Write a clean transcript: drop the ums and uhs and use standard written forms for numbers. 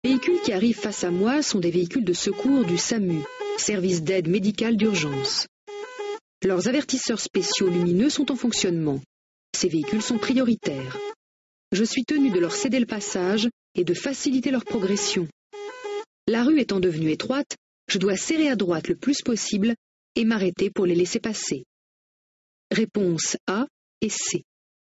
Les véhicules qui arrivent face à moi sont des véhicules de secours du SAMU, service d'aide médicale d'urgence. Leurs avertisseurs spéciaux lumineux sont en fonctionnement. Ces véhicules sont prioritaires. Je suis tenu de leur céder le passage et de faciliter leur progression. La rue étant devenue étroite, je dois serrer à droite le plus possible et m'arrêter pour les laisser passer. Réponses A et C.